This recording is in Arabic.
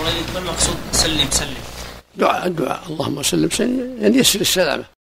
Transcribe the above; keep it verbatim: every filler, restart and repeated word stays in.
الله إليك، ما المقصود سلم سلم؟ دعاء الدعاء اللهم سلم سلم، يعني يسر السلامة.